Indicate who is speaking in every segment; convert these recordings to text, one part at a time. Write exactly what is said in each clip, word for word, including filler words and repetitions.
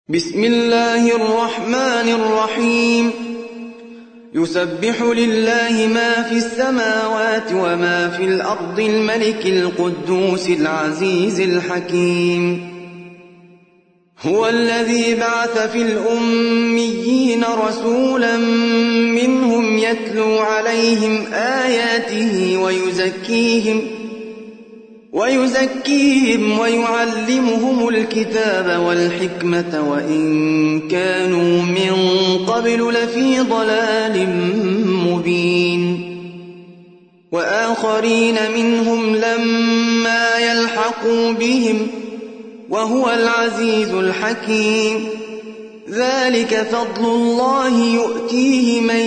Speaker 1: بسم الله الرحمن الرحيم يسبح لله ما في السماوات وما في الأرض الملك القدوس العزيز الحكيم هو الذي بعث في الأميين رسولا منهم يتلو عليهم آياته ويزكيهم ويزكيهم ويعلمهم الكتاب والحكمة وإن كانوا من قبل لفي ضلال مبين وآخرين منهم لما يلحقوا بهم وهو العزيز الحكيم ذلك فضل الله يؤتيه من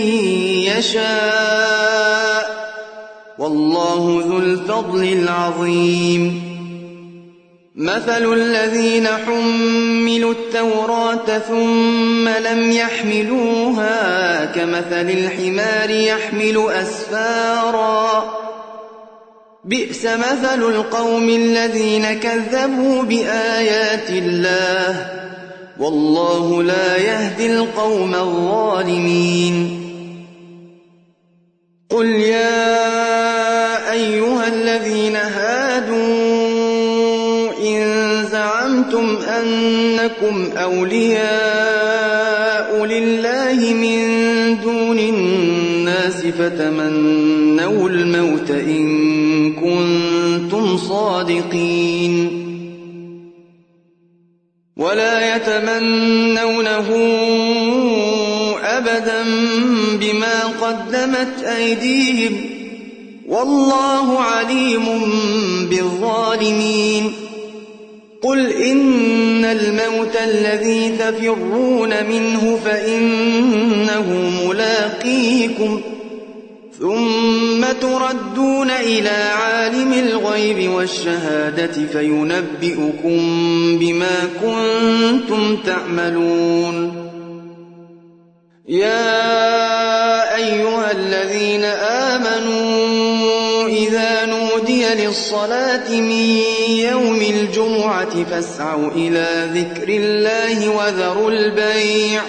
Speaker 1: يشاء والله ذو الفضل العظيم مثل الذين حملوا التوراة ثم لم يحملوها كمثل الحمار يحمل أسفارا بئس مثل القوم الذين كذبوا بآيات الله والله لا يهدي القوم الظالمين قل يا أيها الذين هادوا إن زعمتم أنكم أولياء لله من دون الناس فتمنوا الموت إن كنتم صادقين ولا يتمنونه أبدا بما قدمت أيديهم والله عليم بالظالمين قل إن الموت الذي تفرون منه فإنه ملاقيكم ثم تردون إلى عالم الغيب والشهادة فينبئكم بما كنتم تعملون يا أيها الذين آمنوا إذا نودي للصلاة من يوم الجمعة فاسعوا إلى ذكر الله وذروا البيع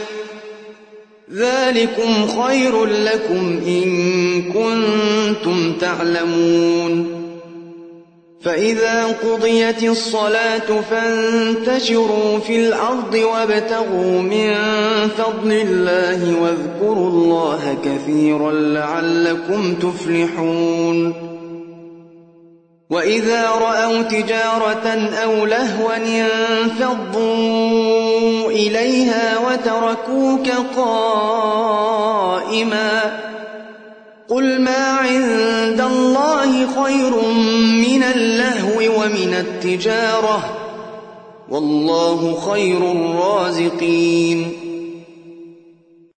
Speaker 1: ذلكم خير لكم إن كنتم تعلمون فإذا قضيت الصلاة فانتشروا في الأرض وابتغوا من فضل الله واذكروا الله كثيرا لعلكم تفلحون وإذا رأوا تجارة أو لهوا انفضوا إليها وتركوك قائما قل ما عند الله خير من اللهو ومن التجارة والله خير الرازقين